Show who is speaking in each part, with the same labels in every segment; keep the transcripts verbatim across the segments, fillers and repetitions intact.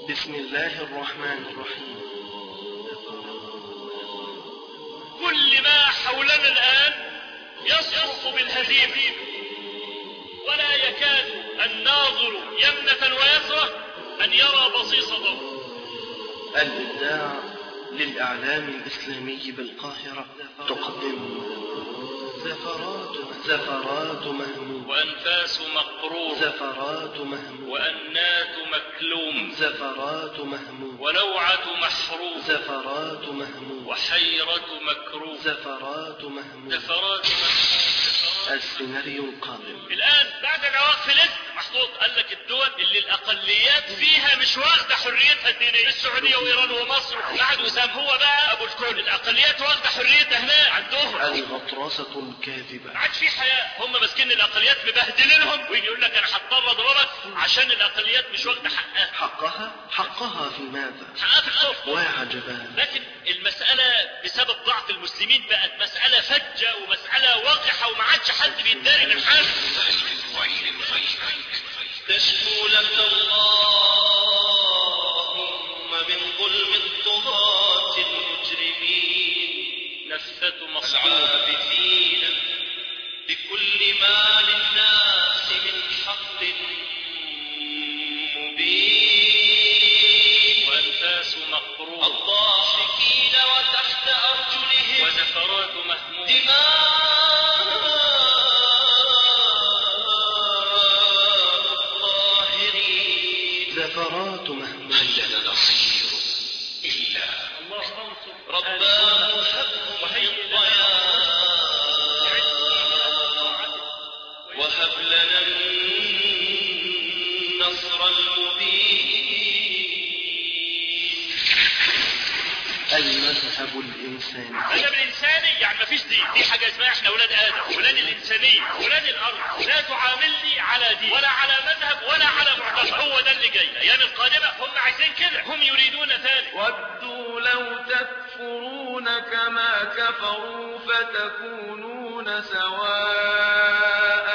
Speaker 1: بسم الله الرحمن الرحيم.
Speaker 2: كل ما حولنا الآن يصرخ بالهزيمة، ولا يكاد الناظر يمنة ويسرة أن يرى بصيص ضوء.
Speaker 1: الإذاعة للإعلام الإسلامي بالقاهرة تقدم زفرات زفرات مهموم،
Speaker 2: وأنفاس مقرور،
Speaker 1: زفرات مهموم،
Speaker 2: وأنات مكلوم،
Speaker 1: زفرات مهموم،
Speaker 2: ولوعة محروم،
Speaker 1: زفرات مهموم،
Speaker 2: وحيرة مكروه،
Speaker 1: زفرات مهموم،
Speaker 2: زفرات مهموم.
Speaker 1: السيناريو القادم.
Speaker 2: الآن بعد ما وقف لسه محطوط قال لك الدول اللي الأقليات فيها مش واخدة حريتها الدينية، السعودية وإيران ومصر بعد وسام، هو بقى أبو الكل. الأقليات واخدة حريتها هناك عندهم.
Speaker 1: الغطرسة الكاذبة.
Speaker 2: ما عادش في حياة، هم ماسكين الأقليات مبهدلينهم، ويجي يقول لك أنا هضطر أضربك عشان الأقليات مش واخدة حقها.
Speaker 1: حقها حقها في ماذا؟
Speaker 2: حقها في الكفر.
Speaker 1: وعجبا.
Speaker 2: لكن المسألة بسبب ضعف المسلمين بقت مسألة فجة ومسألة واقحة، وما عادش حد بيداري من حاجة.
Speaker 3: تشكو لك اللهم من ظلم الطغاة المجرمين،
Speaker 2: نفثة مصدومة
Speaker 3: العابثين بكل ما للناس من حق مبين،
Speaker 2: وأنفاس مقروءة،
Speaker 3: الضاحكين وتحت أرجلهم
Speaker 2: وزفرات مهمومة،
Speaker 3: دماء
Speaker 1: زفرات مهموم.
Speaker 3: هل لنا نصير إلا رباه هب الضياء، وهب لنا النصر المبين.
Speaker 1: المذهب الإنساني.
Speaker 2: المذهب الإنساني يعني مفيش دين، دي حاجة اسمها احنا أولاد آدم، أولاد الإنسانية، أولاد الأرض. لا تعاملني على دين ولا على مذهب ولا على معتقد. هو ده اللي جاي الأيام القادمة، هم عايزين كده، هم يريدون ذلك.
Speaker 4: ودوا لو تكفرون كما كفروا فتكونون سواء.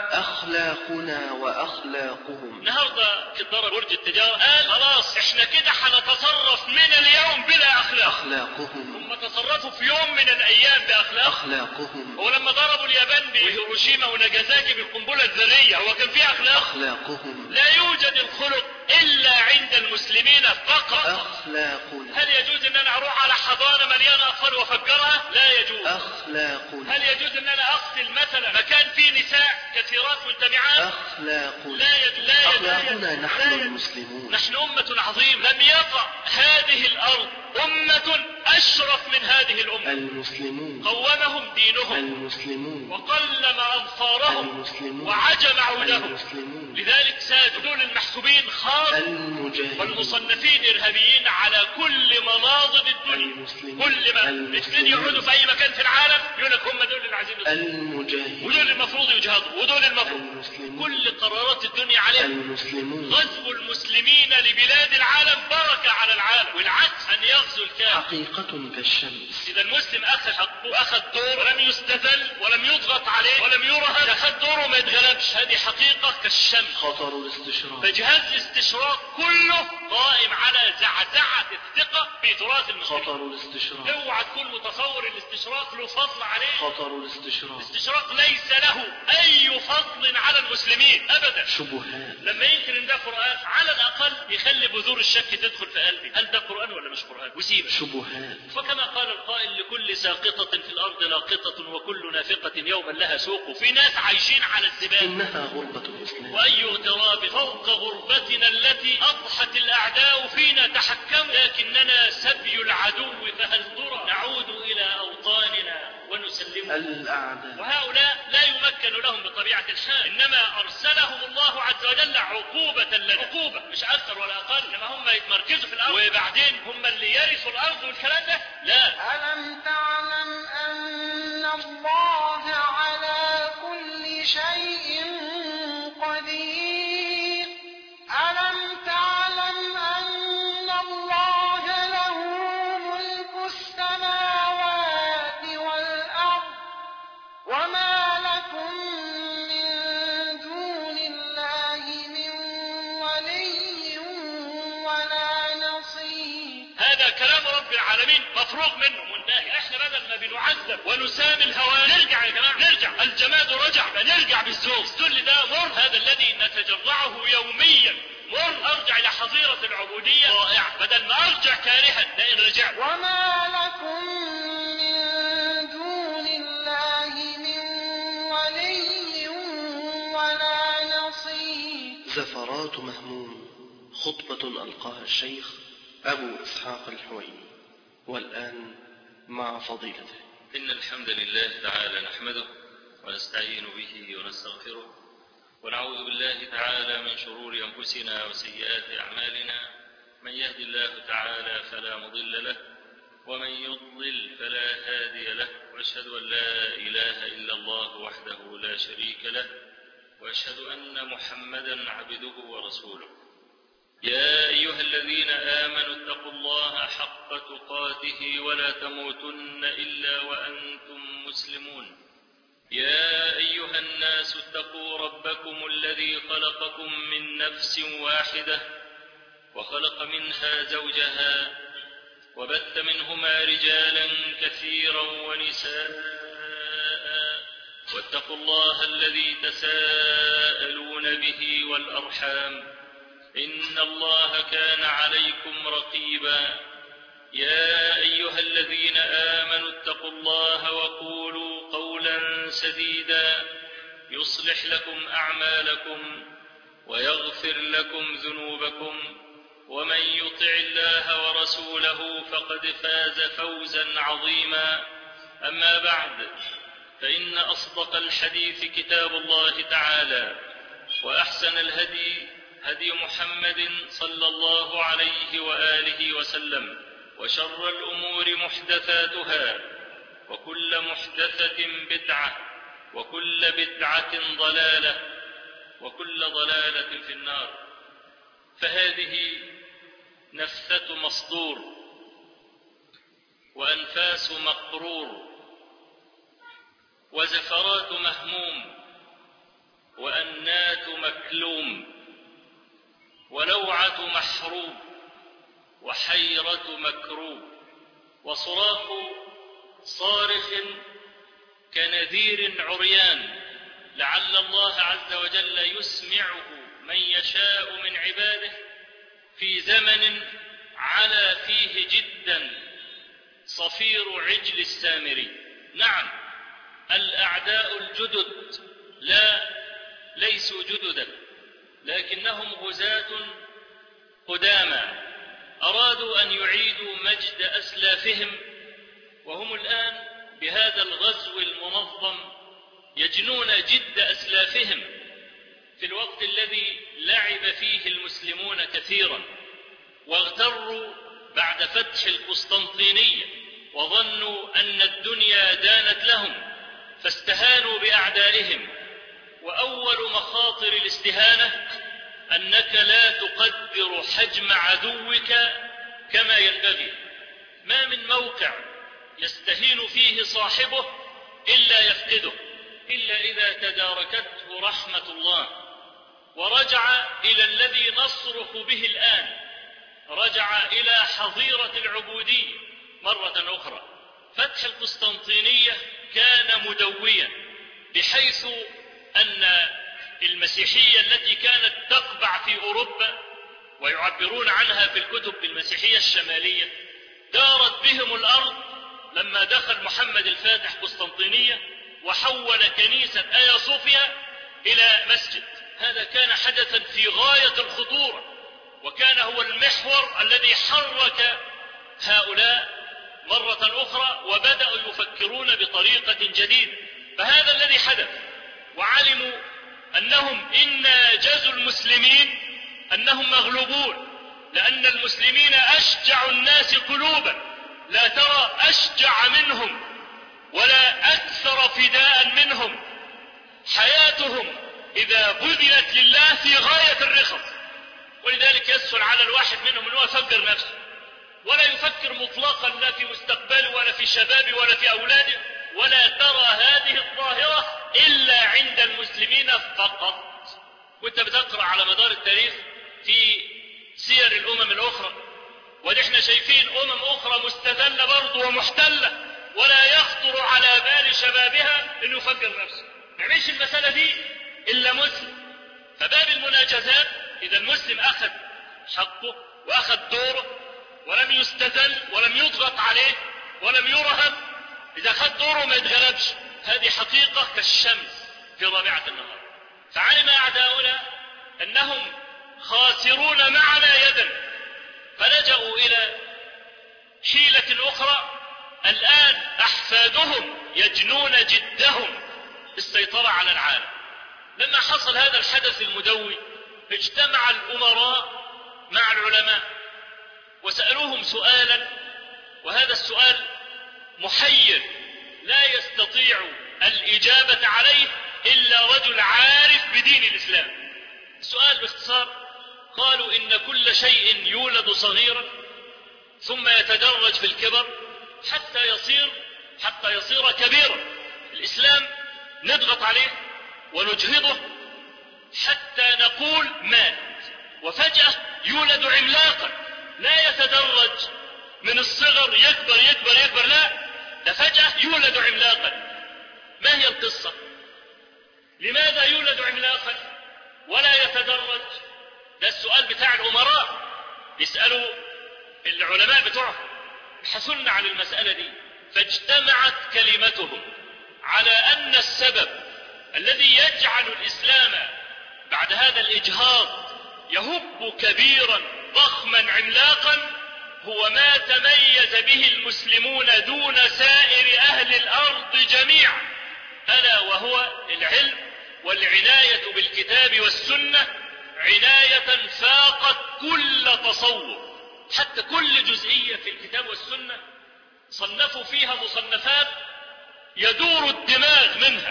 Speaker 1: أخلاقنا وأخلاقهم.
Speaker 2: النهارده ضرب برج التجارة قال خلاص احنا كده هنتصرف من اليوم بلا أخلاق.
Speaker 1: أخلاقهم.
Speaker 2: هم تصرفوا في يوم من الأيام بأخلاق.
Speaker 1: أخلاقهم.
Speaker 2: ولما ضربوا اليابان بهيروشيما وناجازاكي بالقنبلة الذرية هو كان فيه أخلاق؟
Speaker 1: أخلاقهم.
Speaker 2: لا يوجد الخلق إلا عند المسلمين فقط.
Speaker 1: أخلاقنا.
Speaker 2: هل يجوز أن أنا أروح على حضانة مليانة أطفال وأفجرها؟ لا يجوز.
Speaker 1: أخلاقنا.
Speaker 2: هل يجوز أن أنا أقتل مثلا مكان فيه نساء كثيرات مجتمعات؟
Speaker 1: أخلاقنا.
Speaker 2: لا يجوز. لا يجوز.
Speaker 1: أخلاقنا نحن
Speaker 2: لا يجوز.
Speaker 1: المسلمون.
Speaker 2: نحن أمة عظيمة، لم يطأ هذه الأرض أمة أشرف من هذه الأمة.
Speaker 1: المسلمون.
Speaker 2: قومهم دينهم،
Speaker 1: المسلمون.
Speaker 2: وقلم أظفارهم،
Speaker 1: المسلمون.
Speaker 2: وعجم عودهم.
Speaker 1: المسلمون.
Speaker 2: لذلك سادوا دول المحسوبين خاص
Speaker 1: المجاهدين.
Speaker 2: والمصنفين إرهابيين على كل مناضل الدنيا.
Speaker 1: المسلمين.
Speaker 2: كل ما الاثنين يقعدوا في أي مكان في العالم يقول لك هم دول اللي عايزين يصلوا،
Speaker 1: المجاهدين.
Speaker 2: ودول المفروض يجهضوا، ودول المفروض.
Speaker 1: المسلمون.
Speaker 2: كل قرارات الدنيا عليهم.
Speaker 1: المسلمون.
Speaker 2: غزو المسلمين لبلاد العالم بركة على العالم، والعكس أن يغزو الكافر.
Speaker 1: حقيقة كالشمس.
Speaker 2: إذا المسلم أخذ حقه، أخذ دور، ولم يستذل ولم يضغط عليه ولم يرهب، أخذ دوره ما يتغلبش. هذه حقيقة كالشمس.
Speaker 1: خطر الاستشراق.
Speaker 2: فجهاز الاستشراق كله قائم على زعزعة الثقة في تراث المسلمين.
Speaker 1: خطر الاستشراق.
Speaker 2: اوعى تكون متصور الاستشراق له فضل عليه.
Speaker 1: خطر الاستشراق.
Speaker 2: الاستشراق ليس له أي فضل على المسلمين أبدا.
Speaker 1: شبهات.
Speaker 2: لما يمكن ان ده قرآن على الأقل يخلي بذور الشك تدخل في قلبي، هل ده قرآن ولا مش قرآن، وسيبه.
Speaker 1: شبهات.
Speaker 2: وكما قال القائل لكل ساقطة في الأرض لاقطة وكل نافقة يوما لها سوق. في ناس عايشين على الزبال.
Speaker 1: إنها غربة الإسلام.
Speaker 2: وأي اغتراب فوق غربتنا التي أضحت الأعداء فينا تحكموا، لكننا سبي العدو، فهل ترى نعود إلى أوطاننا ونسلم.
Speaker 1: الأعداء.
Speaker 2: وهؤلاء لا يمكن لهم بطبيعة الحال، إنما أرسلهم الله عز وجل عقوبة لنا، عقوبة مش أكثر ولا أقل. إنما هم يتمركزوا في الأرض وبعدين هم اللي يرثوا الأرض والكلام ده. لا.
Speaker 4: ألم تعلم أن الله على كل شيء قدير؟ ألم تعلم أن الله له ملك السماوات والأرض وما لكم من دون الله من ولي ولا
Speaker 2: العالمين مفروغ منه منتهي. احنا بدل ما بنعذب ونسام الهوى نرجع يا جماعه، نرجع. الجماد رجع، نرجع بالذوق. الذل ده مر، هذا الذي نتجرعه يوميا مر. ارجع الى حظيره العبوديه رائع بدل ما ارجع كارها لئن رجعت.
Speaker 4: وما لكم من دون الله من ولي ولا نصير.
Speaker 1: زفرات مهموم، خطبة ألقاها الشيخ أبو إسحاق الحويني. والآن مع فضيلته.
Speaker 3: إن الحمد لله تعالى نحمده ونستعين به ونستغفره، ونعوذ بالله تعالى من شرور أنفسنا وسيئات أعمالنا. من يهد الله تعالى فلا مضل له، ومن يضلل فلا هادي له، وأشهد أن لا إله إلا الله وحده لا شريك له، وأشهد أن محمدا عبده ورسوله. يا أيها الذين آمنوا اتقوا الله حق تقاته ولا تموتن إلا وأنتم مسلمون. يا أيها الناس اتقوا ربكم الذي خلقكم من نفس واحدة وخلق منها زوجها وبث منهما رجالا كثيرا ونساء، واتقوا الله الذي تساءلون به والأرحام إن الله كان عليكم رقيبا. يا أيها الذين آمنوا اتقوا الله وقولوا قولا سديدا يصلح لكم أعمالكم ويغفر لكم ذنوبكم، ومن يطع الله ورسوله فقد فاز فوزا عظيما. أما بعد، فإن أصدق الحديث كتاب الله تعالى، وأحسن الهدي هدي محمد صلى الله عليه وآله وسلم، وشر الأمور محدثاتها، وكل محدثة بدعة، وكل بدعة ضلالة، وكل ضلالة في النار. فهذه نفثة مصدور، وأنفاس مقرور، وزفرات مهموم، وأنات مكلوم، ولوعة محروب، وحيرة مكروب، وصراخ صارخ كنذير عريان، لعل الله عز وجل يسمعه من يشاء من عباده في زمن علا فيه جدا صفير عجل السامري. نعم، الأعداء الجدد لا ليسوا جددا، لكنهم غزاة قدامى أرادوا أن يعيدوا مجد أسلافهم، وهم الآن بهذا الغزو المنظم يجنون جد أسلافهم في الوقت الذي لعب فيه المسلمون كثيرا، واغتروا بعد فتح القسطنطينية وظنوا أن الدنيا دانت لهم فاستهانوا بأعدائهم. وأول مخاطر الاستهانة أنك لا تقدر حجم عدوك كما ينبغي. ما من موقع يستهين فيه صاحبه إلا يفقده، إلا إذا تداركته رحمة الله ورجع إلى الذي نصرخ به الآن، رجع إلى حظيرة العبودية مرة أخرى. فتح القسطنطينية كان مدويا، بحيث أن المسيحية التي كانت تقبع في أوروبا، ويعبرون عنها في الكتب بالمسيحية الشمالية، دارت بهم الأرض لما دخل محمد الفاتح قسطنطينية وحول كنيسة آيا صوفيا إلى مسجد. هذا كان حدثا في غاية الخطورة، وكان هو المحور الذي حرك هؤلاء مرة أخرى، وبدأوا يفكرون بطريقة جديدة. فهذا الذي حدث، وعلموا أنهم إن جازوا المسلمين أنهم مغلوبون، لأن المسلمين أشجع الناس قلوبا، لا ترى أشجع منهم ولا أكثر فداء منهم. حياتهم إذا بذلت لله في غاية الرخص، ولذلك يسهل على الواحد منهم أنه يفكر نفسه، ولا يفكر مطلقا لا في مستقبله ولا في شبابه ولا في أولاده، ولا ترى هذه الظاهرة إلا عند المسلمين فقط. وانت بتقرأ على مدار التاريخ في سير الأمم الأخرى
Speaker 2: ودي احنا شايفين أمم أخرى مستذلة برضه ومحتلة ولا يخطر على بال شبابها انه يفجر نفسه. ما يعملش المسألة دي إلا مسلم. فباب المناجزات إذا المسلم أخذ حقه وأخذ دوره ولم يستذل ولم يضغط عليه ولم يرهب، إذا أخذ دوره ما يتغلبش. هذه حقيقة كالشمس في رابعة النهار. فعلم أعداؤنا أنهم خاسرون معنا يدا، فلجأوا إلى حيلة أخرى. الآن أحفادهم يجنون جدهم بالسيطرة على العالم. لما حصل هذا الحدث المدوي اجتمع الأمراء مع العلماء وسألوهم سؤالا، وهذا السؤال محير لا يستطيع الإجابة عليه إلا رجل عارف بدين الإسلام. السؤال باختصار قالوا إن كل شيء يولد صغيرا ثم يتدرج في الكبر حتى يصير حتى يصير كبيرا. الإسلام نضغط عليه ونجهضه حتى نقول مات، وفجأة يولد عملاقا لا يتدرج من الصغر يكبر يكبر يكبر، لا ده فجأة يولد عملاقا. ما هي القصة؟ لماذا يولد عملاقا ولا يتدرج؟ ده السؤال بتاع الأمراء بيسألوا العلماء بتوعهم، حصلنا على المسألة دي. فاجتمعت كلمتهم على أن السبب الذي يجعل الإسلام بعد هذا الإجهاض يهب كبيرا ضخما عملاقا هو ما تميز به المسلمون دون سائر أهل الأرض جميعا، ألا وهو العلم والعناية بالكتاب والسنة عناية فاقت كل تصور. حتى كل جزئية في الكتاب والسنة صنفوا فيها مصنفات يدور الدماغ منها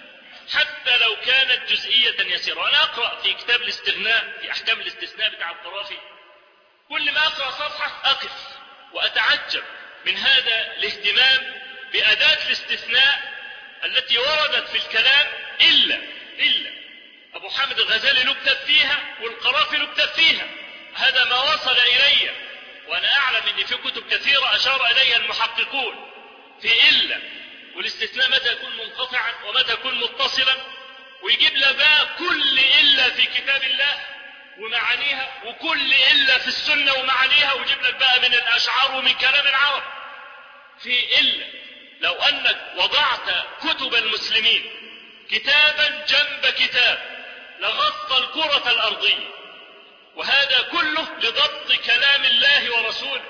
Speaker 2: حتى لو كانت جزئية يسيرة. أنا أقرأ في كتاب الاستغناء في أحكام الاستثناء بتاع القرافي، كل ما أقرأ صفحة أقف وأتعجب من هذا الاهتمام بأداة الاستثناء التي وردت في الكلام. إلا إلا أبو حامد الغزالي له كتاب فيها والقرافي له كتاب فيها. هذا ما وصل إلي، وأنا أعلم أن في كتب كثيرة أشار إليها المحققون في إلا والاستثناء متى يكون منقطعا ومتى يكون متصلا، ويجيب لك بقى كل إلا في كتاب الله ومعانيها وكل إلا في السنة ومعانيها، ويجيب لك بقى من الأشعار ومن كلام العرب في إلا. لو أنك وضعت كتب المسلمين كتابا جنب كتاب لغطى الكرة الأرضية، وهذا كله لضبط كلام الله ورسوله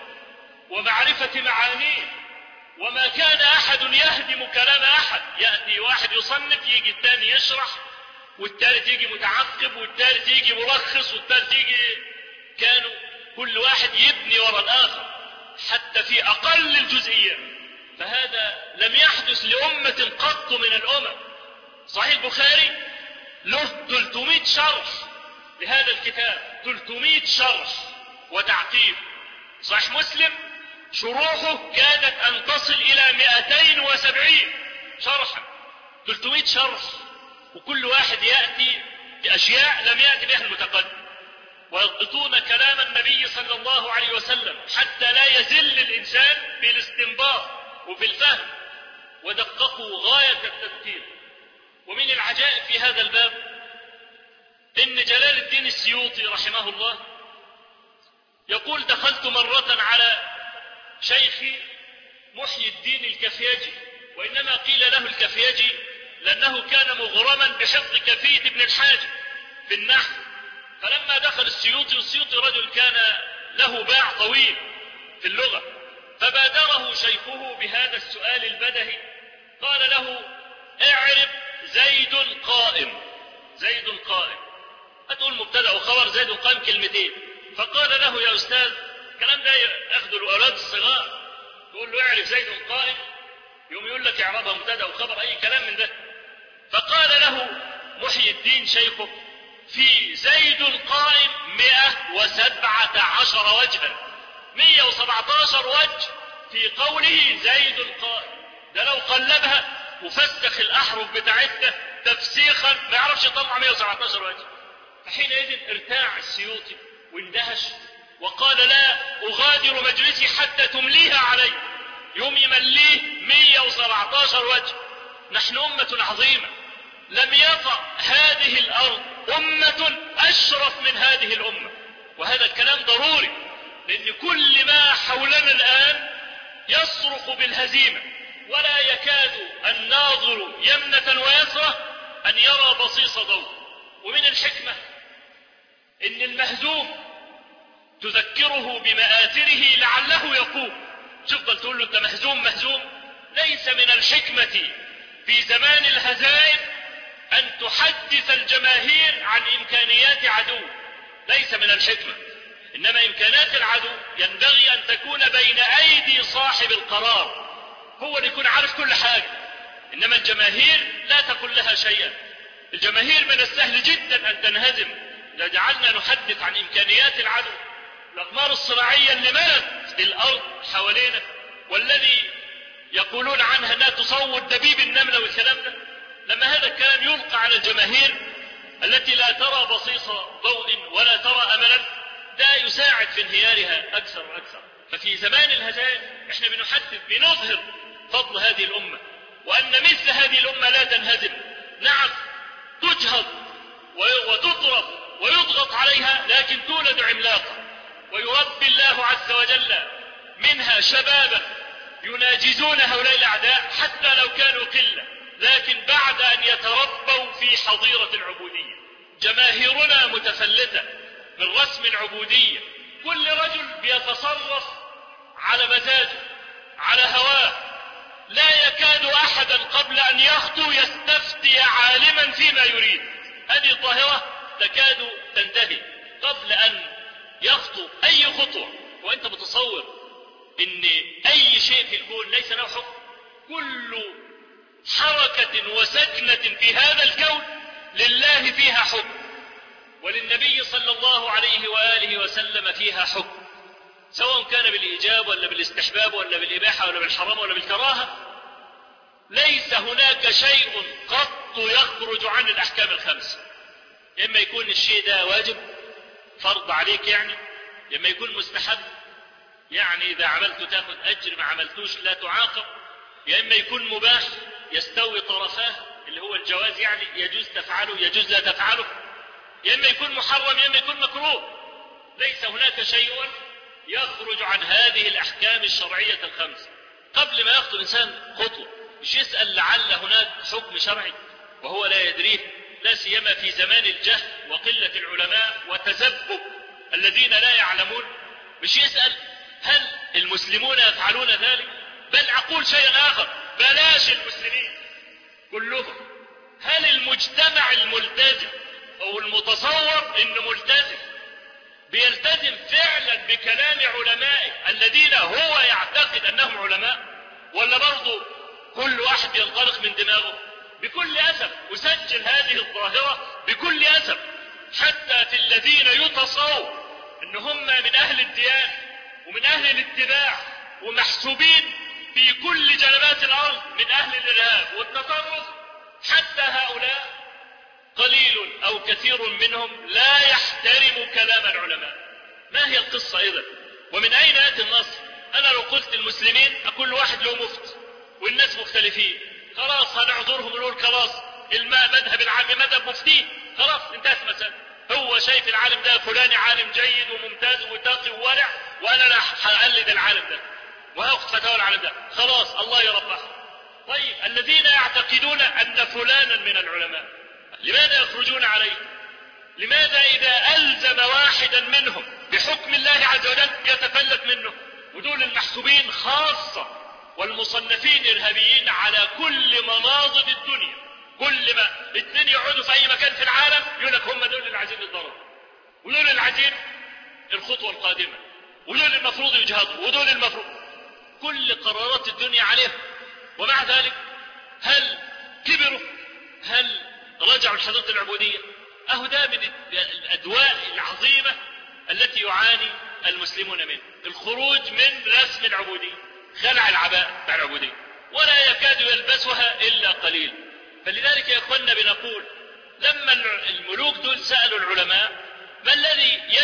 Speaker 2: ومعرفة معانيه. وما كان أحد يهدم كلام أحد، يأتي واحد يصنف يجي الثاني يشرح والثالث يجي متعقب والثالث يجي ملخص والثالث يجي، كانوا كل واحد يبني وراء الآخر حتى في أقل الجزئيات. فهذا لم يحدث لأمة قط من الأمم. صحيح البخاري له ثلاثمائة شرح لهذا الكتاب، ثلاثمائة شرح وتعقيب. صحيح مسلم شروحه كادت أن تصل إلى مئتين وسبعين شرحا، ثلاثمائة شرح، وكل واحد يأتي بأشياء لم يأتي بها المتقدم، ويضبطون كلام النبي صلى الله عليه وسلم حتى لا يزل الإنسان بالاستنباط وفي الفهم، ودققوا غاية التدقيق. ومن العجائب في هذا الباب إن جلال الدين السيوطي رحمه الله يقول: دخلت مرة على شيخي محيي الدين الكفياجي، وإنما قيل له الكفياجي لأنه كان مغرما بحفظ كفية ابن الحاج في النحو. فلما دخل السيوطي، والسيوطي رجل كان له باع طويل في اللغة، فبادره شيخه بهذا السؤال البدهي، قال له: اعرف زيد قائم. زيد قائم هتقول مبتدأ وخبر، زيد قائم كلمتين. فقال له: يا أستاذ، الكلام ده ياخذوا الأولاد الصغار، تقول له اعرف زيد قائم، يوم يقول لك اعربها مبتدأ وخبر، أي كلام من ده. فقال له محيي الدين شيخه: في زيد قائم مئة وسبعة عشر وجها، مئة وسبعة عشر وجه في قوله زيد قائم. ده لو قلبها وفسخ الأحرف بتاعتها تفسيخا ما يعرفش يطلع مئة وسبعة عشر وجه. فحينئذ ارتاع السيوطي واندهش وقال لا أغادر مجلسي حتى تمليها علي، يوم يمليه مئة وسبعة عشر وجه. نحن أمة عظيمة، لم يطأ هذه الأرض أمة أشرف من هذه الأمة، وهذا الكلام ضروري، لأن كل ما حولنا الآن يصرخ بالهزيمة، ولا يكاد الناظر يمنة ويسرة أن يرى بصيص ضوء. ومن الحكمة إن المهزوم تذكره بمآثره لعله يقوم. تفضل تقول له أنت مهزوم مهزوم. ليس من الحكمة في زمان الهزائم أن تحدث الجماهير عن إمكانيات عدو، ليس من الحكمة. إنما إمكانات العدو ينبغي أن تكون بين أيدي صاحب القرار، هو اللي يكون عارف كل حاجة. إنما الجماهير لا تقول لها شيئا. الجماهير من السهل جدا أن تنهزم إذا جعلنا نحدث عن إمكانيات العدو. الأقمار الصناعية اللي ملت الأرض حوالينا، والذي يقولون عنها أنها تصور دبيب النملة والكلام ده، لما هذا الكلام يلقى على الجماهير التي لا ترى بصيص ضوء ولا ترى أملا، ده يساعد في انهيارها أكثر وأكثر. ففي زمان الهزائم احنا بنحدث بنظهر فضل هذه الأمة، وأن مثل هذه الأمة لا تنهزم. نعم تجهض وتضرب ويضغط عليها، لكن تولد عملاقة، ويربي الله عز وجل منها شبابا يناجزون هؤلاء الأعداء حتى لو كانوا قلة، لكن بعد أن يتربوا في حظيرة العبودية. جماهيرنا متفلتة من رسم العبودية، كل رجل بيتصرف على مزاجه على هواه، لا يكاد أحدا قبل أن يخطو يستفتي عالما فيما يريد. هذه الظاهرة تكاد تنتهي قبل أن يخطو أي خطوة. وأنت متصور إن أي شيء في الكون ليس له حكم؟ كل حركة وسكنة في هذا الكون لله فيها حكم، وللنبي صلى الله عليه وآله وسلم فيها حكم، سواء كان بالإيجاب ولا بالاستحباب ولا بالإباحة ولا بالحرام ولا بالكراهة. ليس هناك شيء قط يخرج عن الأحكام الخمسة. إما يكون الشيء ده واجب فرض عليك يعني، إما يكون مستحب يعني إذا عملته تأخذ أجر، ما عملتوش لا تعاقب، يا إما يكون مباح يستوي طرفاه اللي هو الجواز يعني يجوز تفعله يجوز لا تفعله، يا إما يكون محرم يا إما يكون مكروه. ليس هناك شيء يخرج عن هذه الأحكام الشرعية الخمسة. قبل ما يخطو الإنسان خطوة مش يسأل لعل هناك حكم شرعي وهو لا يدريه، لا سيما في زمان الجهل وقلة العلماء وتزبب الذين لا يعلمون. مش يسأل هل المسلمون يفعلون ذلك، بل أقول شيئا آخر، بلاش المسلمين كلهم، هل المجتمع الملتزم أو المتصور إنه ملتزم بيلتزم فعلا بكلام علمائه الذين هو يعتقد أنهم علماء، ولا برضو كل واحد ينطلق من دماغه؟ بكل أسف أسجل هذه الظاهرة بكل أسف، حتى في الذين يتصور إن هم من أهل الديانة ومن أهل الاتباع ومحسوبين في كل جنبات الأرض من أهل الإرهاب والتطرف، حتى هؤلاء قليل أو كثير منهم لا يحترم كلام العلماء. ما هي القصة إذن؟ ومن أين يأتي النصر؟ أنا لو قلت المسلمين أقول واحد له مفت والناس مختلفين، خلاص هنعذرهم ونقول خلاص الماء مذهب العام مذهب مفتيه، خلاص انتهت مسألة. هو شايف العالم ده فلاني عالم جيد وممتاز وتقي وورع، وأنا لا هقلد العالم ده وهاخد فتاوى العالم ده، خلاص الله يربح. طيب الذين يعتقدون أن فلانا من العلماء لماذا يخرجون عليه؟ لماذا إذا ألزم واحدا منهم بحكم الله عز وجل يتفلت منه؟ ودول المحسوبين خاصة، والمصنفين إرهابيين على كل مناضد الدنيا. كل ما الاثنين يقعدوا في أي مكان في العالم يقول لك هم دول اللي عايزين الضرر، ودول اللي عايزين الخطوة القادمة، ودول المفروض يجهضوا، ودول المفروض كل قرارات الدنيا عليهم. ومع ذلك هل كبروا؟ هل رجعوا لحضارة العبودية؟ أهو ده من الأدواء العظيمة التي يعاني المسلمون منه، الخروج من رسم العبودية، خلع العباءة بتاع العبودية، ولا يكاد يلبسها إلا قليل. فلذلك يا أخوانا بنقول لما الملوك دول سألوا العلماء ما الذي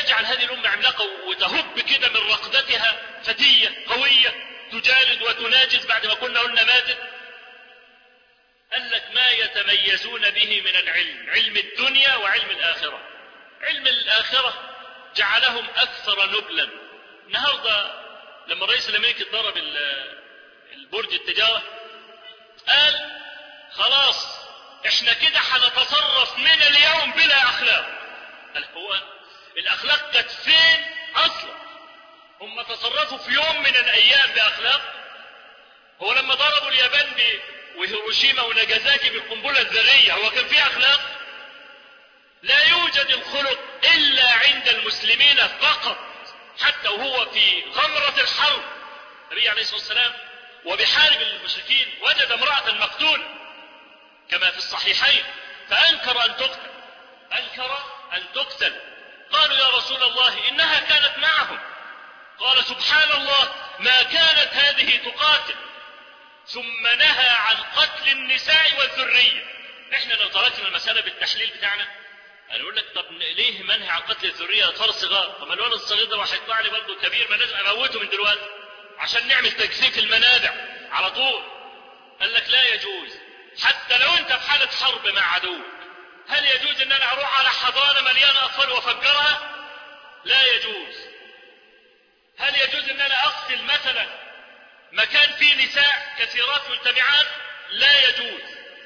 Speaker 2: يجعل هذه الأمة عملاقة وتهب كده من رقدتها فتية قوية تجالد وتناجز بعد ما كنا قلنا ماتت؟ قال لك ما يتميزون به من العلم، علم الدنيا وعلم الآخرة. علم الآخرة جعلهم أكثر نبلا. النهاردة لما الرئيس الأمريكي ضرب البرج التجارة قال خلاص احنا كده هنتصرف من اليوم بلا أخلاق. قال هو الأخلاق كانت فين أصلا؟ هم تصرفوا في يوم من الأيام بأخلاق؟ هو لما ضربوا اليابان وهيروشيما وناجازاكي بالقنبلة الذرية هو كان فيه أخلاق؟ لا يوجد الخلق إلا عند المسلمين فقط. حتى وهو في غمرة الحرب النبي عليه الصلاة والسلام وبحارب المشركين وجد امرأة مقتولة كما في الصحيحين فأنكر أن تقتل أنكر أن تقتل قالوا يا رسول الله إنها كانت معهم. قال سبحان الله ما كانت هذه تقاتل. ثم نهى عن قتل النساء والذرية. احنا لو تركنا المسألة بالتحليل بتاعنا انا اقول لك طب ليه منهي عن قتل الذرية؟ اطفال صغار. طب الولد الصغير ده هيطلع لي برضه كبير ما لازم اموته من دلوقتي عشان نعمل تجسيك المنابع على طول. قال لك لا يجوز حتى لو انت في حالة حرب مع عدو. هل يجوز ان انا اروح على حضانة مليانة اطفال وافجرها؟ لا يجوز. هل يجوز ان انا اقتل مثلا مكان فيه نساء كثيرات مجتمعات؟ لا يجوز.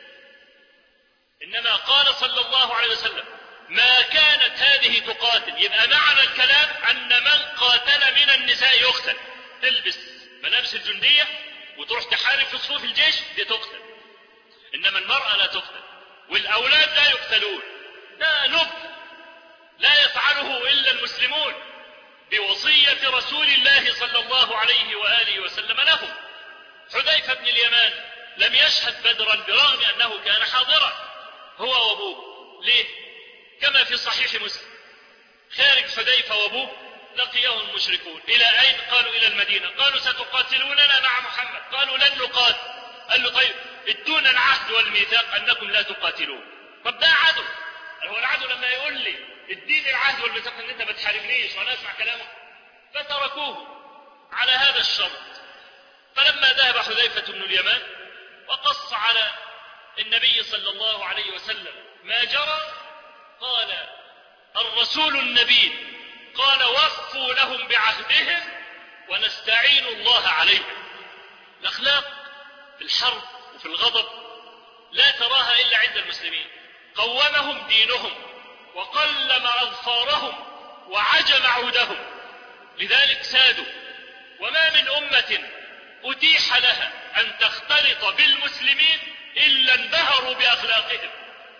Speaker 2: انما قال صلى الله عليه وسلم ما كانت هذه تقاتل. يبقى معنى الكلام ان من قاتل من النساء يقتل. تلبس ملابس الجندية وتروح تحارب في صفوف الجيش دي تقتل. انما المرأة لا تقتل والاولاد لا يقتلون. ده نبل لا يفعله الا المسلمون بوصية رسول الله صلى الله عليه وآله وسلم لهم. حذيفة بن اليمان لم يشهد بدرا برغم أنه كان حاضرا هو وأبوه. ليه؟ كما في صحيح مسلم خارج حذيفة وأبوه لقيه المشركون. إلى أين؟ قالوا إلى المدينة. قالوا ستقاتلوننا مع محمد. قالوا لن نقاتل. قال له طيب ادونا العهد والميثاق أنكم لا تقاتلون. طب ده عدو. هو العدو لما يقول لي اديني العهد والميثاق ان انت ما تحاربنيش وانا اسمع كلامه؟ فتركوه على هذا الشرط. فلما ذهب حذيفة بن اليمان وقص على النبي صلى الله عليه وسلم ما جرى قال الرسول النبي قال وفوا لهم بعهدهم ونستعين الله عليهم. الأخلاق في الحرب وفي الغضب لا تراها إلا عند المسلمين. قومهم دينهم وقلم أظفارهم وعجم عودهم لذلك سادوا. وما من أمة أتيح لها أن تختلط بالمسلمين إلا انبهروا بأخلاقهم.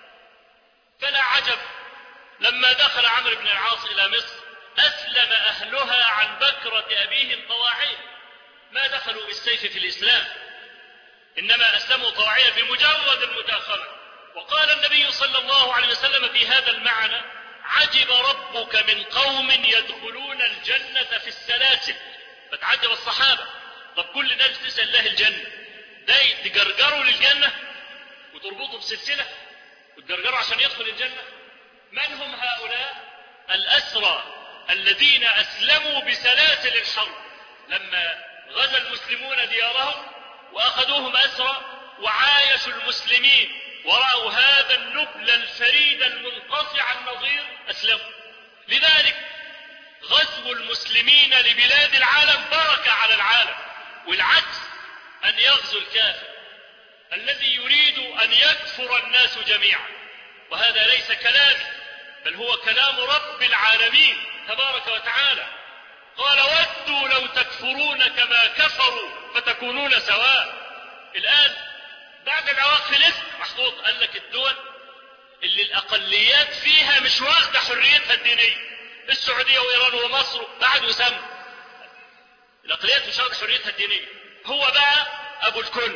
Speaker 2: فلا عجب لما دخل عمرو بن العاص إلى مصر أسلم أهلها عن بكرة أبيهم طواعين. ما دخلوا بالسيف في الإسلام إنما أسلموا طواعين بمجرد المداخلة. وقال النبي صلى الله عليه وسلم في هذا المعنى عجب ربك من قوم يدخلون الجنة في السلاسل. فتعجب الصحابة طب كل الناس تسأل الله الجنة ده تجرجروا للجنة وتربطوا بسلسلة وتجرجروا عشان يدخل الجنة؟ من هم هؤلاء؟ الأسرى الذين أسلموا بسلاسل الحرب لما غزا المسلمون ديارهم وأخذوهم أسرى وعايشوا المسلمين ورأوا هذا النبل الفريد المنقطع النظير أسلموا. لذلك غزو المسلمين لبلاد العالم بركة على العالم. والعكس أن يغزو الكافر الذي يريد أن يكفر الناس جميعا. وهذا ليس كلامي بل هو كلام رب العالمين تبارك وتعالى. قال ودوا لو تكفرون كما كفروا فتكونون سواء. الآن بعد العواقب الاسم محطوط قال لك الدول اللي الأقليات فيها مش واخدة حريتها الدينية. السعودية وإيران ومصر بعد وسمى الأقليات مش واخدة حريتها الدينية. هو بقى أبو الكل.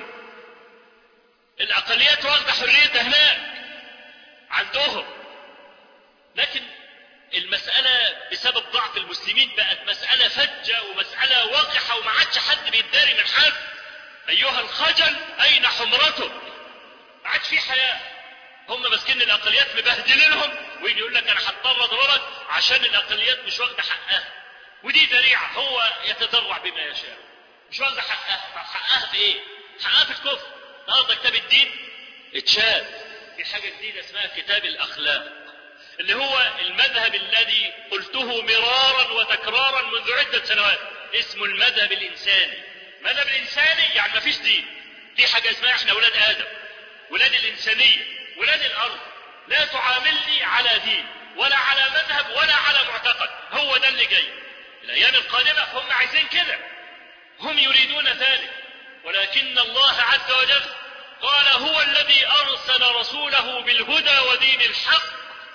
Speaker 2: الأقليات واخدة حريتها هناك عندهم. لكن المسألة بسبب ضعف المسلمين بقت مسألة فجة ومسألة واقحة وما عادش حد بيداري من حد. أيها الخجل أين حمرته؟ ما عادش في حياة. هم ماسكين الأقليات مبهدلينهم ويجي يقول لك أنا هضطر أضربك عشان الأقليات مش واخدة حقها، ودي ذريعة هو يتذرع بما يشاء. مش واخدة حقها، حقها في إيه؟ حقها في الكفر. النهارده كتاب الدين اتشال في حاجة جديدة اسمها كتاب الأخلاق، اللي هو المذهب الذي قلته مرارا وتكرارا منذ عدة سنوات، اسمه المذهب الإنساني. المذهب الإنساني يعني مفيش دين، في حاجة اسمها احنا ولاد آدم، ولاد الإنسانية، ولاد الأرض، لا تعاملني على دين ولا على مذهب ولا على معتقد. هو ده اللي جاي الأيام القادمة، هم عايزين كده، هم يريدون ذلك، ولكن الله عز وجل قال هو الذي أرسل رسوله بالهدى ودين الحق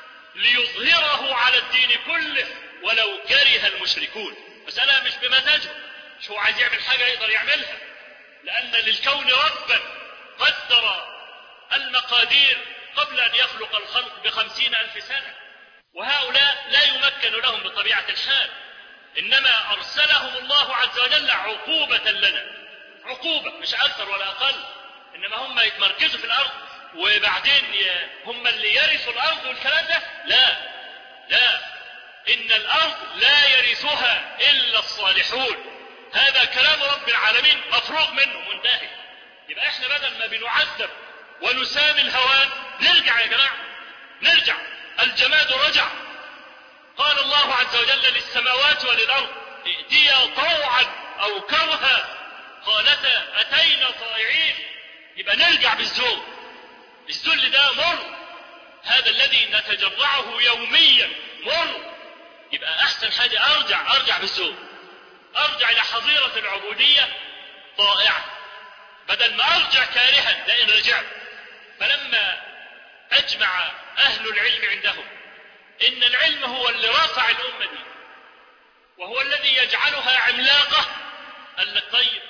Speaker 2: ليظهره على الدين كله ولو كره المشركون. مسألة مش بمزاجه، مش هو عايز يعمل حاجة يقدر يعملها، لأن للكون ربا قدر المقادير قبل أن يخلق الخلق بخمسين ألف سنة، وهؤلاء لا يمكن لهم بطبيعة الحال، إنما أرسلهم الله عز وجل عقوبة لنا، عقوبة مش أكثر ولا أقل. إنما هم يتمركزوا في الأرض وبعدين هم اللي يرثوا الأرض والكلام ده، لا لا، إن الأرض لا يرثها إلا الصالحون. هذا كلام رب العالمين مفروغ منه منتهي. يبقى احنا بدل ما بنعذب ونسامي الهوان نرجع يا جماعة، نرجع. الجماد رجع. قال الله عز وجل للسماوات وللأرض ائتيا طوعا أو كرها قالتا أتينا طائعين. يبقى نرجع بالذل. الذل ده مر، هذا الذي نتجرعه يوميا مر. يبقى أحسن حاجة أرجع أرجع بالذل، أرجع إلى حظيرة العبودية طائعة بدل ما أرجع كارها. لأن رجعت، فلما أجمع أهل العلم عندهم إن العلم هو اللي رفع الأمة دي وهو الذي يجعلها عملاقة، قال لك طيب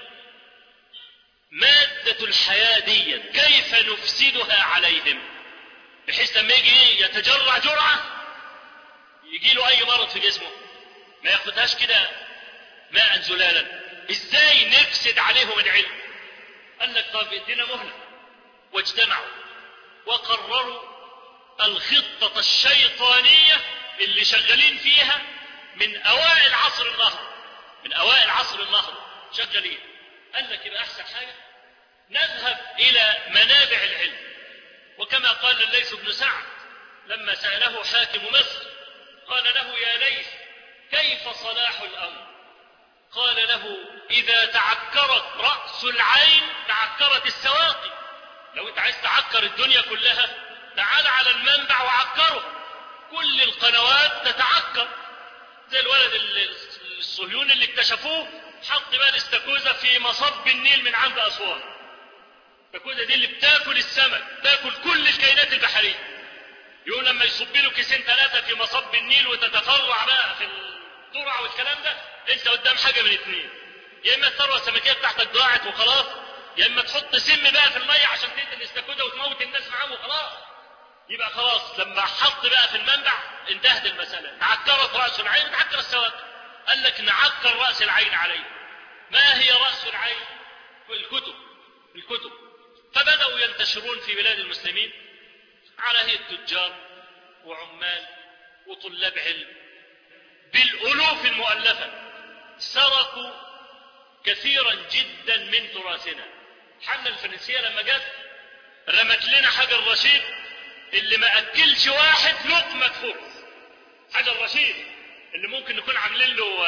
Speaker 2: مادة الحياة دي كيف نفسدها عليهم، بحيث لما يجي يتجرع جرعة يجي له أي مرض في جسمه ما ياخدهاش كده ماء زلالا. ازاي نفسد عليهم العلم؟ قال لك طب ادينا مهلة. واجتمعوا وقرروا الخطة الشيطانية اللي شغالين فيها من أوائل عصر النهضة، من أوائل عصر النهضة شغالين. قال لك يبقى أحسن حاجة نذهب إلى منابع العلم. وكما قال الليث بن سعد لما سأله حاكم مصر قال له يا ليث كيف صلاح الأمر؟ قال له إذا تعكرت رأس العين تعكرت السواقي. لو أنت عايز تعكر الدنيا كلها تعال على المنبع وعكره. كل القنوات تتعكر زي الولد الصهيوني اللي اكتشفوه حط بقى الاستاكوزا في مصب النيل من عند أسوان. الاستاكوزا دي اللي بتاكل السمك، تاكل كل الكائنات البحرية. يقول لما يصب له كيسين ثلاثة في مصب النيل وتتفرع بقى في الترعة والكلام ده، انت قدام حاجة من اتنين، يا اما الثروة السمكية بتاعتك ضاعت وخلاص، يا اما تحط سم بقى في المية عشان تقتل الاستاكوزا وتموت الناس معاه وخلاص. يبقى خلاص لما حط بقى في المنبع انتهت المسألة. تعكرت رأس العين وتعكر السواق. قال لك نعكر رأس العين عليه. ما هي رأس العين؟ الكتب، الكتب. فبدأوا ينتشرون في بلاد المسلمين على هيئة تجار وعمال وطلاب علم بالألوف المؤلفة. سرقوا كثيرا جدا من تراثنا. الحملة الفرنسية لما جت رمت لنا حجر رشيد اللي ما أكلش واحد لقمة خبز. حجر رشيد اللي ممكن نكون عاملين له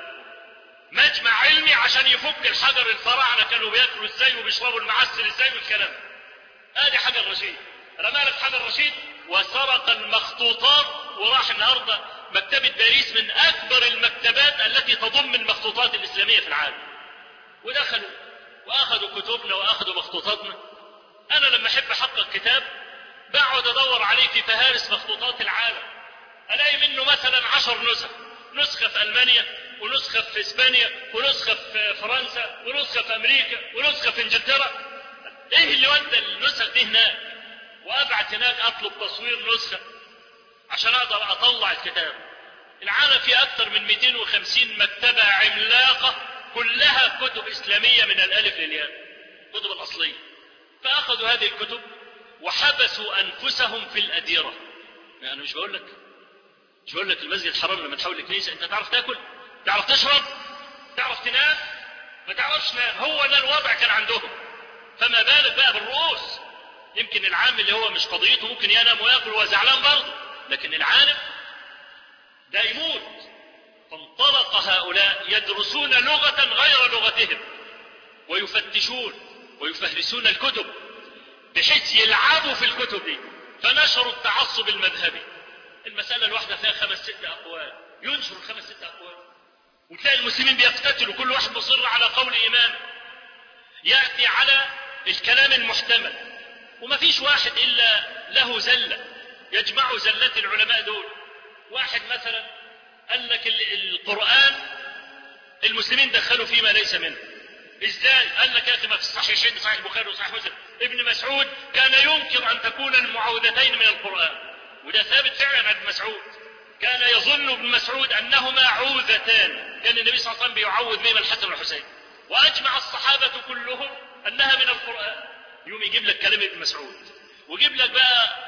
Speaker 2: مجمع علمي عشان يفك الحجر. الفراعنة كانوا بياكلوا ازاي وبيشربوا المعسل ازاي والكلام. ادي حجر رشيد، رمالك حجر رشيد وسرق المخطوطات. وراح النهارده مكتبة باريس من اكبر المكتبات التي تضم المخطوطات الاسلامية في العالم، ودخلوا واخذوا كتبنا واخذوا مخطوطاتنا. انا لما احب احقق كتاب بقعد ادور عليه في فهارس مخطوطات العالم، الاقي منه مثلا عشر نسخ، نسخة في المانيا ونسخة في اسبانيا ونسخة في فرنسا ونسخة في امريكا ونسخة في انجلترا. ايه اللي ودى النسخ دي هناك؟ وابعت هناك اطلب تصوير نسخة عشان اقدر اطلع الكتاب. العالم فيه اكثر من مئتين وخمسين مكتبة عملاقة كلها كتب اسلامية من الالف للياء، كتب الاصلية. فاخذوا هذه الكتب وحبسوا انفسهم في الاديرة. يعني مش بقول لك مش بقول لك المسجد الحرام لما تحول لكنيسة أنت تعرف تاكل؟ تعرف تشرب؟ تعرف تنام؟ ما تعرفش تنام. هو ده الوضع كان عندهم، فما بالك بقى بالرؤوس. يمكن العام اللي هو مش قضيته ممكن ينام وياكل وزعلان برضه، لكن العالم ده يموت. فانطلق هؤلاء يدرسون لغة غير لغتهم ويفتشون ويفهرسون الكتب بحيث يلعبوا في الكتب دي، فنشروا التعصب المذهبي. المسألة الواحدة فيها خمس ست أقوال، ينشر خمس ست أقوال، وتلاقي المسلمين بيقتتلوا كل واحد مصر على قول إمام، يأتي على الكلام المحتمل، وما فيش واحد إلا له زلة يجمع زلات العلماء دول. واحد مثلا قال لك القرآن المسلمين دخلوا فيما ليس منه. ازاي؟ قال لك يا اخي ما في الصحيحين صحيح البخاري وصحيح مسلم ابن مسعود كان ينكر ان تكون المعوذتين من القرآن، وده ثابت فعلا عن ابن مسعود. كان يظن ابن مسعود انهما عوذتان، كان النبي صلى الله عليه وسلم بيعوذ بهما الحسن والحسين، واجمع الصحابة كلهم انها من القرآن. يوم يجيب لك كلام ابن مسعود، ويجيب لك بقى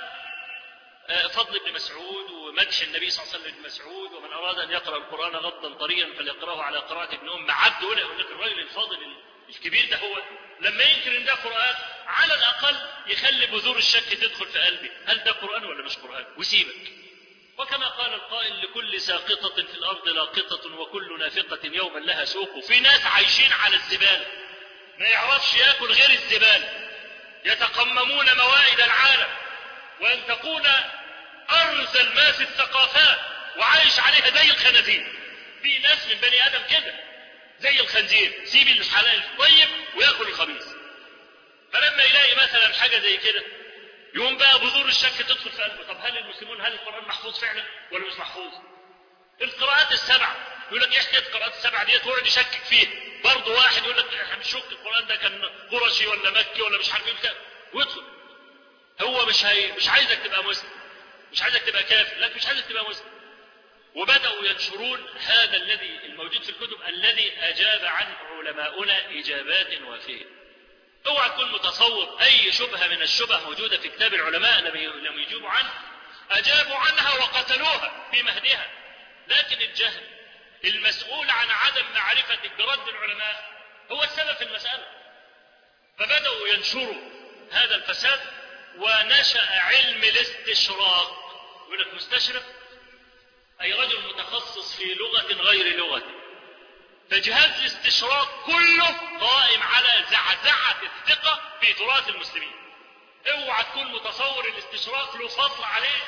Speaker 2: فضل ابن مسعود ومدح النبي صلى الله عليه وسلم ابن مسعود، ومن اراد ان يقرأ القرآن غضا طريا فليقرأه على قراءة ابن ام عبد. ولا يقول لك الراجل الفاضل الكبير ده هو لما ينكر ان ده قرآن على الاقل يخلي بذور الشك تدخل في قلبي، هل ده قرآن ولا مش قرآن، وسيبك. وكما قال القائل لكل ساقطة في الارض لاقطة وكل نافقة يوما لها سوق. في ناس عايشين على الزبالة ما يعرفش ياكل غير الزبالة، يتقممون موائد العالم وينتقون أرذل ما في الثقافات وعايش عليها زي الخنازير. في ناس من بني آدم كده زي الخنزير، سيب الحلال الطيب ويأكل الخبيث. فلما يلاقي مثلا حاجة زي كده يقوم بقى بذور الشك تدخل في قلبه. طب هل المسلمون هل القرآن محفوظ فعلا ولا مش محفوظ؟ القراءات السبع يقول لك يحكي القراءات السبع ديت ويقعد يشكك فيها. برضه واحد يقول لك احنا بنشك القرآن ده كان قرشي ولا مكي ولا مش عارف ايه، ويدخل. هو مش هي مش عايزك تبقى مسلم، مش عايزك تبقى كافر، لكن مش عايزك تبقى مسلم. وبدأوا ينشرون هذا الذي الموجود في الكتب الذي أجاب عنه علماؤنا إجابات وافية. اوعى تكون متصور أي شبهة من الشبه موجودة في كتاب العلماء لم يجيبوا عنها، أجابوا عنها وقتلوها في مهدها. لكن الجهل المسؤول عن عدم معرفتك برد العلماء هو السبب في المسألة. فبدأوا ينشروا هذا الفساد، ونشأ علم الاستشراق. يقول لك مستشرق أي رجل متخصص في لغة غير لغته. فجهاز الاستشراق كله قائم على زعزعة الثقة في تراث المسلمين. اوعى تكون متصور الاستشراق له فضل عليه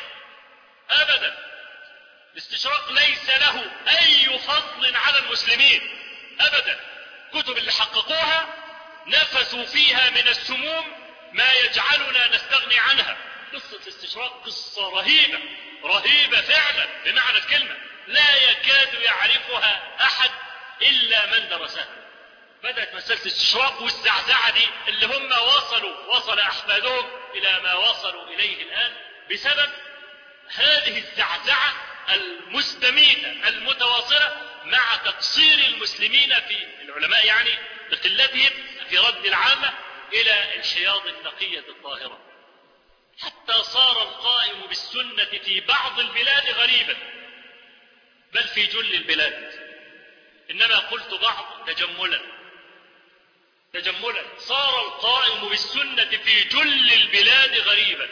Speaker 2: أبدا. الاستشراق ليس له أي فضل على المسلمين أبدا. كتب اللي حققوها نفسوا فيها من السموم ما يجعلنا نستغني عنها. قصة الاستشراق قصة رهيبة رهيبة فعلا بمعنى الكلمة، لا يكاد يعرفها أحد إلا من درسها. بدأت مسألة الاستشراق والزعزعة دي اللي هم وصلوا وصل أحفادهم إلى ما وصلوا إليه الآن بسبب هذه الزعزعة المستميتة المتواصلة مع تقصير المسلمين في العلماء يعني بقلتهم في رد العامة إلى الحياض النقية الطاهرة، حتى صار القائم بالسنة في بعض البلاد غريبا بل في جل البلاد. إنما قلت بعض تجملا تجملا صار القائم بالسنة في جل البلاد غريبا.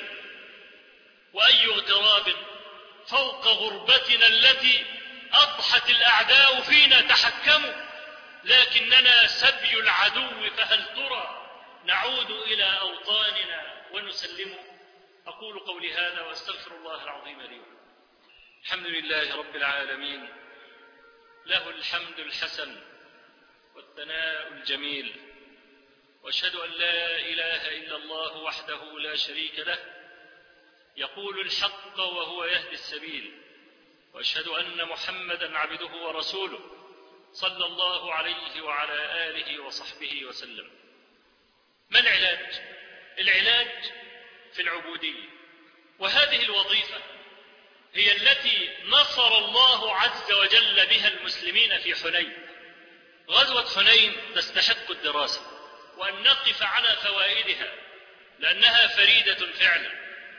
Speaker 2: وأي اغتراب فوق غربتنا التي أضحت الأعداء فينا تحكموا، لكننا سبي العدو فهل ترى نعود إلى أوطاننا ونسلم. أقول قولي هذا وأستغفر الله العظيم لي. الحمد لله رب العالمين، له الحمد الحسن والثناء الجميل، وأشهد أن لا إله إلا الله وحده لا شريك له يقول الحق وهو يهدي السبيل، وأشهد أن محمدا عبده ورسوله صلى الله عليه وعلى آله وصحبه وسلم. ما العلاج؟ العلاج في العبودية، وهذه الوظيفة هي التي نصر الله عز وجل بها المسلمين في حنين. غزوة حنين تستحق الدراسة وأن نقف على فوائدها لأنها فريدة فعلا،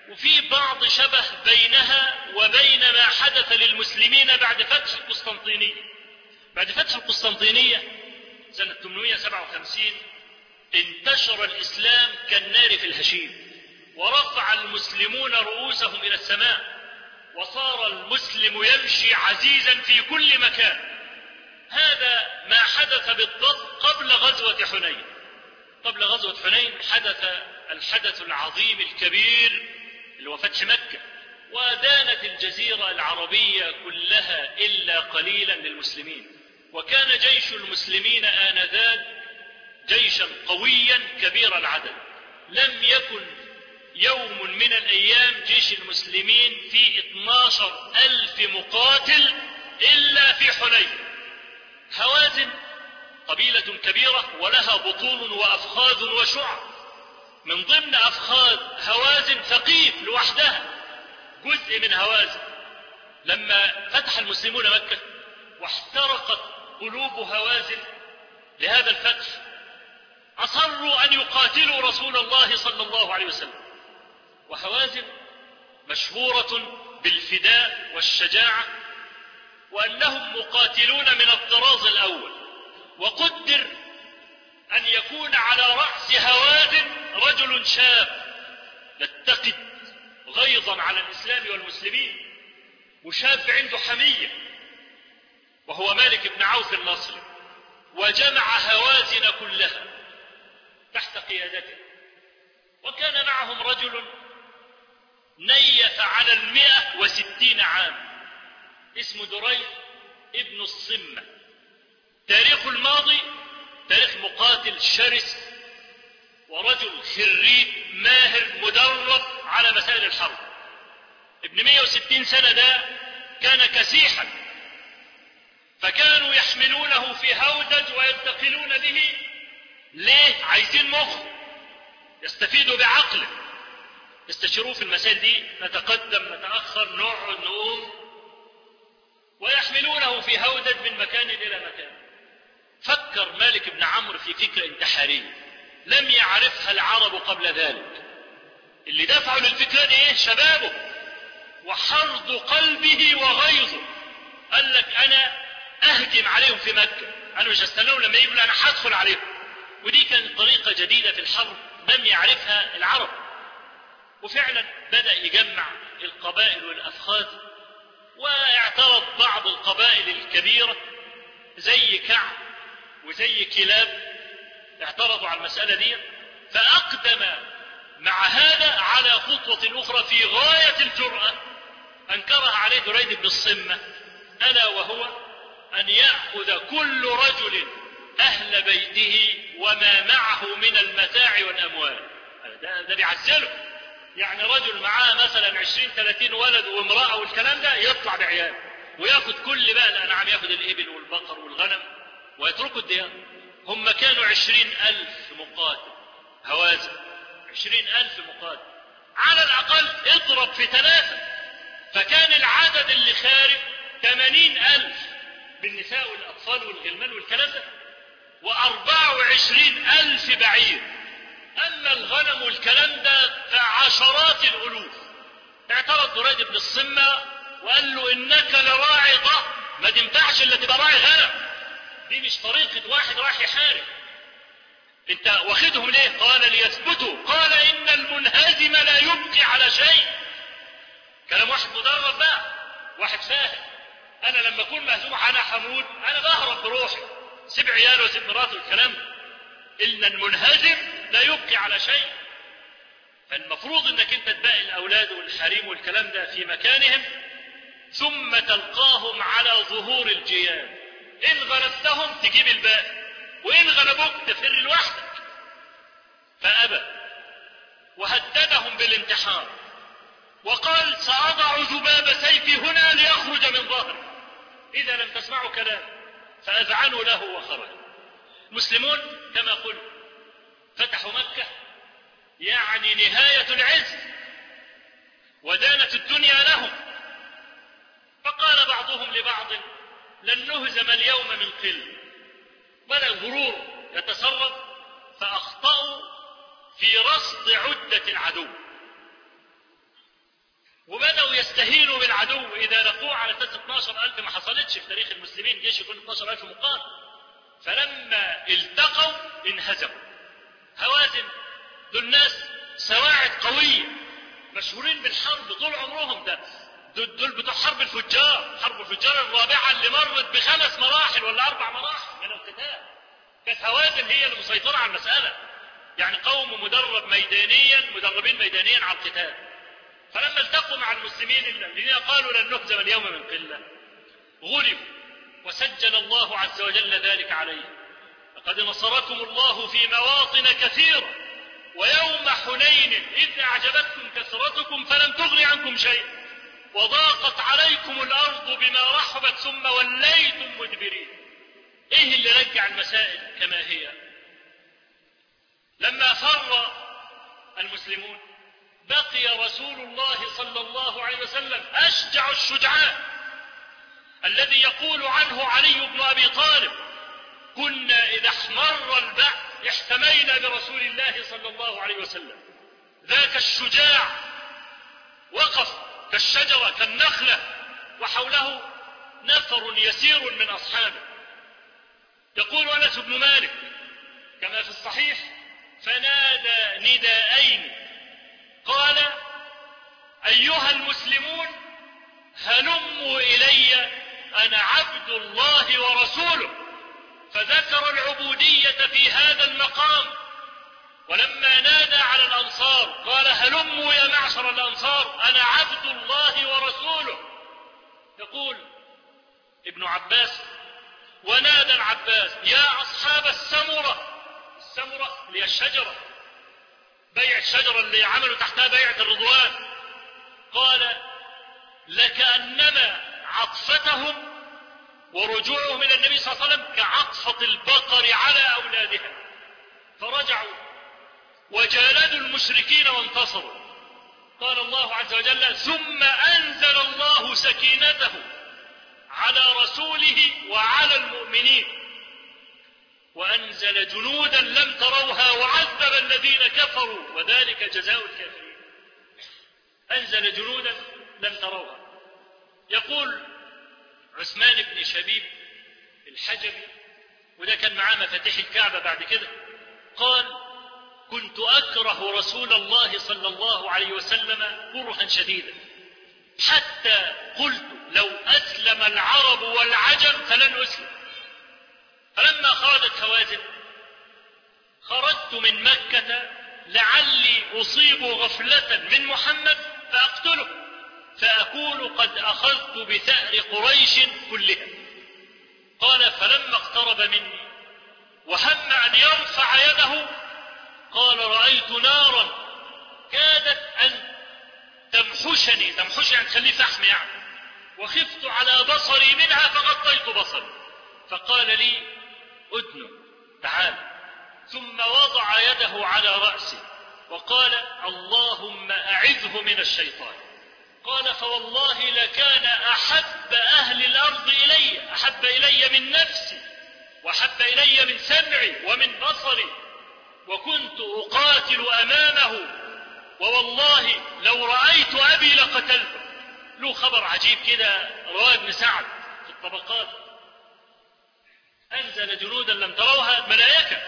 Speaker 2: وفي بعض شبه بينها وبين ما حدث للمسلمين بعد فتح القسطنطينية. بعد فتح القسطنطينية سنة ثمانمائة وسبعة وخمسين انتشر الإسلام كالنار في الهشيم، ورفع المسلمون رؤوسهم إلى السماء، وصار المسلم يمشي عزيزا في كل مكان. هذا ما حدث بالضبط قبل غزوة حنين. قبل غزوة حنين حدث الحدث العظيم الكبير اللي هو فتح مكة، ودانت الجزيرة العربية كلها إلا قليلا للمسلمين، وكان جيش المسلمين آنذاك جيشا قويا كبير العدد. لم يكن يوم من الأيام جيش المسلمين في اثني عشر ألف مقاتل إلا في حنين. هوازن قبيلة كبيرة ولها بطون وأفخاذ وشعب، من ضمن أفخاذ هوازن ثقيف لوحدها جزء من هوازن. لما فتح المسلمون مكة واحترقت قلوب هوازن لهذا الفتح، أصروا أن يقاتلوا رسول الله صلى الله عليه وسلم. وهوازن مشهورة بالفداء والشجاعة، وأنهم مقاتلون من الطراز الأول، وقدر أن يكون على رأس هوازن رجل شاب يتقد غيظا على الإسلام والمسلمين، وشاب عنده حمية، وهو مالك بن عوف النصري، وجمع هوازن كلها تحت قيادته. وكان معهم رجل نيف على المئة وستين عام اسمه دريد ابن الصمة. تاريخ الماضي تاريخ مقاتل شرس ورجل خريج ماهر مدرب على مسائل الحرب. ابن مئة وستين سنة ده كان كسيحا، فكانوا يحملونه في هودج وينتقلون به. ليه؟ عايزين مخ يستفيدوا بعقله. استشيروه في المسائل دي، نتقدم نتأخر نقعد نقوم، ويحملونه في هودج من مكان إلى مكان. فكر مالك بن عمرو في فكرة انتحارية لم يعرفها العرب قبل ذلك. اللي دفعوا للفكرة دي ايه؟ شبابه وحرض قلبه وغيظه. قال لك انا اهجم عليهم في مكة، انا مش هستناهم لما يجوا، انا هدخل عليهم. ودي كانت طريقة جديدة في الحرب لم يعرفها العرب. وفعلا بدأ يجمع القبائل والأفخاذ، واعترض بعض القبائل الكبيرة زي كعب وزي كلاب، اعترضوا على المسألة دي، فأقدم مع هذا على خطوة أخرى في غاية الجرأة أنكرها عليه دريد بن الصمة، ألا وهو أن يأخذ كل رجل أهل بيته وما معه من المتاع والأموال. ده, ده بيعزله، يعني رجل معاه مثلا عشرين ثلاثين ولد وامرأة والكلام ده يطلع بعيال، ويأخذ كل بقى الأنعام، يأخذ الإبل والبقر والغنم ويتركوا الديار. هم كانوا عشرين ألف مقاتل هوازن، عشرين ألف مقاتل على الأقل اضرب في ثلاثة، فكان العدد اللي خارج ثمانين ألف بالنساء والأطفال والغلمان والكلام ده، وأربعة وعشرين ألف بعير. أما الغنم والكلام ده فعشرات الألوف. اعترض دريد بن الصمة وقال له إنك لراعي ضأن، ما تنفعش إلا تبقى راعي غنم، دي مش طريقة واحد راح يحارب. انت واخدهم ليه؟ قال ليثبتوا. قال إن المنهزم لا يبقي على شيء. كلام واحد مدرب بقى، واحد فاهم. أنا لما أكون مهزوم أنا حمود، أنا بهرب بروحي، سيب عياله وسيب مراته والكلام ده. إن المنهزم لا يبقي على شيء. فالمفروض انك انت تبقي الاولاد والحريم والكلام ده في مكانهم، ثم تلقاهم على ظهور الجياد. ان غلبتهم تجيب الباقي، وان غلبوك تفر لوحدك. فابى وهددهم بالانتحار، وقال ساضع ذباب سيفي هنا ليخرج من ظهري اذا لم تسمعوا كلام. فاذعنوا له وخرج. المسلمون كما قلت فتحوا مكة، يعني نهاية العز، ودانت الدنيا لهم. فقال بعضهم لبعض لن نهزم اليوم من قلة، بل الغرور يتسرب، فأخطأوا في رصد عدة العدو. وبدأوا يستهينوا بالعدو إذا لقوه على أساس اثناشر ألف. ما حصلتش في تاريخ المسلمين جيش يكون اثناشر ألف مقاتل. فلما التقوا انهزموا. هوازن دول ناس سواعد قوية مشهورين بالحرب طول عمرهم، ده دول بتوع حرب الفجار، حرب الفجار الرابعة اللي مرت بخمس مراحل ولا أربع مراحل من القتال. كانت هوازن هي المسيطرة على المسألة، يعني قوم مدرب ميدانيا، مدربين ميدانيا على القتال. فلما التقوا مع المسلمين الذين قالوا لن نهزم اليوم من قلة، غلبوا وسجل الله عز وجل ذلك عليه. لقد نصركم الله في مواطن كثيرة ويوم حنين إذ أعجبتكم كثرتكم فلم تغن عنكم شيء وضاقت عليكم الأرض بما رحبت ثم وليتم مدبرين. إيه اللي رجع المسائل كما هي؟ لما فر المسلمون بقي رسول الله صلى الله عليه وسلم أشجع الشجعان الذي يقول عنه علي بن أبي طالب: كنا إذا احمر البعث احتمينا برسول الله صلى الله عليه وسلم. ذاك الشجاع وقف كالشجرة كالنخلة وحوله نفر يسير من أصحابه. يقول أنس بن مالك كما في الصحيح: فنادى نداءين قال: أيها المسلمون هلموا إلي أنا عبد الله ورسوله. فذكر العبودية في هذا المقام. ولما نادى على الأنصار قال: هلموا يا معشر الأنصار أنا عبد الله ورسوله. يقول ابن عباس: ونادى العباس: يا أصحاب السمرة. السمرة اللي هي الشجرة، بيع الشجرة اللي عملوا تحتها بيعة الرضوان. قال: لكأنما عطفتهم ورجوعهم إلى النبي صلى الله عليه وسلم كعطفة البقر على أولادها. فرجعوا وجالدوا المشركين وانتصروا. قال الله عز وجل: ثم أنزل الله سكينته على رسوله وعلى المؤمنين وأنزل جنودا لم تروها وعذب الذين كفروا وذلك جزاء الكافرين. أنزل جنودا لم تروها. يقول عثمان بن شبيب الحجبي، وده كان معاه مفاتيح الكعبة بعد كده، قال: كنت أكره رسول الله صلى الله عليه وسلم كرها شديدا حتى قلت لو أسلم العرب والعجم فلن أسلم. فلما خرجت هوازن خرجت من مكة لعلي أصيب غفلة من محمد فأقتله فأكون قد أخذت بثأر قريش كلها. قال: فلما اقترب مني وهم أن يرفع يده قال: رأيت نارا كادت أن تمحشني، تمحشني يعني تخليه فحم يعني، وخفت على بصري منها فغطيت بصري. فقال لي: أدنو تعال. ثم وضع يده على رأسي وقال: اللهم أعذه من الشيطان. قال: فوالله لكان أحب أهل الأرض إلي، أحب إلي من نفسي وأحب إلي من سمعي ومن بصري، وكنت أقاتل أمامه ووالله لو رأيت أبي لقتلته. له خبر عجيب كده رواه ابن سعد في الطبقات: أنزل جنودا لم تروها، ملائكة.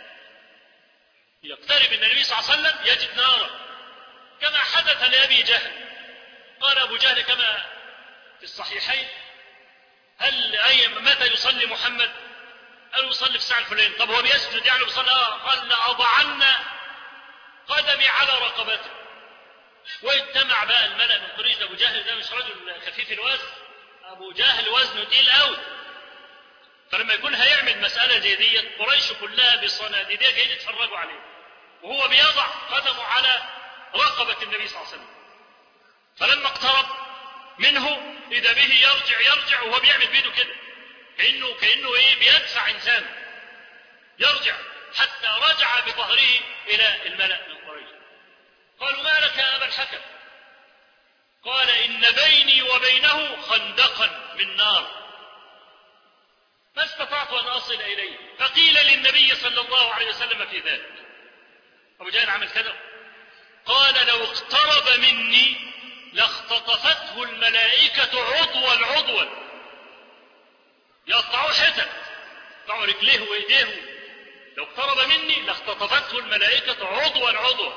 Speaker 2: يقترب النبي صلى الله عليه وسلم يجد نارا كما حدث لأبي جهل. قال أبو جهل كما في الصحيحين: هل أي متى يصلي محمد؟ قال: يصلي في الساعة الفلانية. طب هو بيسجد يعني بيصلي؟ آه. قال: لأضعن قدمي على رقبته. واجتمع بقى الملأ من قريش. أبو جهل ده مش رجل خفيف الوزن، أبو جهل وزنه تقيل قوي. فلما يكون هيعمل مسألة زي دي قريش كلها بصناديدها جايين يتفرجوا عليه وهو بيضع قدمه على رقبة النبي صلى الله عليه وسلم. فلما اقترب منه إذا به يرجع يرجع وهو بيعمل بيده كده كأنه كأنه إيه بيدفع إنسان، يرجع حتى رجع بظهره إلى الملأ من قريش. قالوا: ما لك يا أبا الحكم؟ قال: إن بيني وبينه خندقا من نار ما استطعت أن أصل إليه. فقيل للنبي صلى الله عليه وسلم في ذلك. أبو جهل عمل كذا. قال: لو اقترب مني لاختطفته الملائكة عضوا عضوا، يقطعوا حتت، يقطعوا رجليه وإيديه، لو اقترب مني لاختطفته الملائكة عضوا عضوا.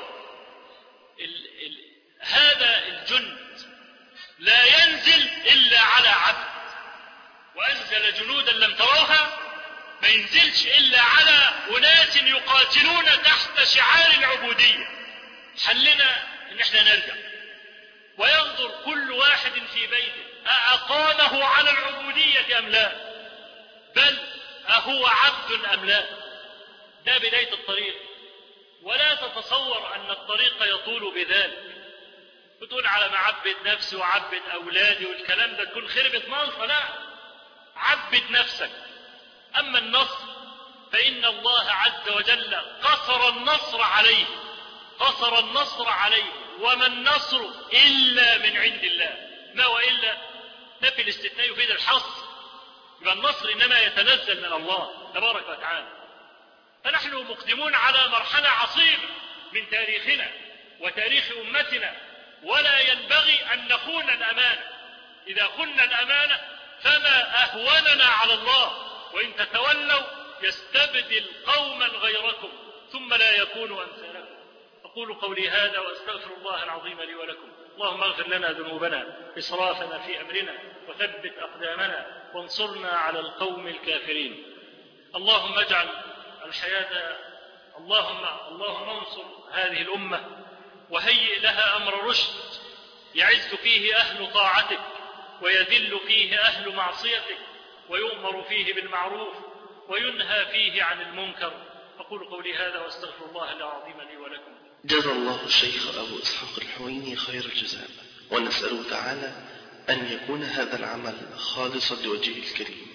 Speaker 2: ال ال هذا الجند لا ينزل إلا على عبد، وأنزل جنودا لم تروها، ما ينزلش إلا على أناس يقاتلون تحت شعار العبودية. حلنا إن احنا نرجع وينظر كل واحد في بيته أأقامه على العبودية أم لا، بل أهو عبد أم لا. ده بداية الطريق، ولا تتصور أن الطريق يطول بذلك. بتقول على ما عبد نفسي وعبد أولادي والكلام ده تكون خربت منصة، لا، عبد نفسك. أما النصر فإن الله عز وجل قصر النصر عليه، قصر النصر عليه، وما النصر إلا من عند الله. ما وإلا نفي الاستثناء يفيد الحصر، يبقى النصر إنما يتنزل من الله تبارك وتعالى. فنحن مقدمون على مرحلة عصيبة من تاريخنا وتاريخ أمتنا، ولا ينبغي أن نخون الأمانة. إذا خنا الأمانة فما أهوننا على الله، وإن تتولوا يستبدل قوما غيركم ثم لا يكونوا أمثالكم. أقول قولي هذا وأستغفر الله العظيم لي ولكم. اللهم اغفر لنا ذنوبنا، إسرافنا في أمرنا، وثبت أقدامنا، وانصرنا على القوم الكافرين. اللهم اجعل الحياة اللهم اللهم انصر هذه الأمة وهيئ لها أمر رشد يعز فيه أهل طاعتك ويذل فيه أهل معصيتك، ويؤمر فيه بالمعروف وينهى فيه عن المنكر. أقول قولي هذا وأستغفر الله العظيم لي ولكم.
Speaker 1: جزا الله الشيخ أبو إسحاق الحويني خير الجزاء، ونسأله تعالى أن يكون هذا العمل خالصا لوجهه الكريم.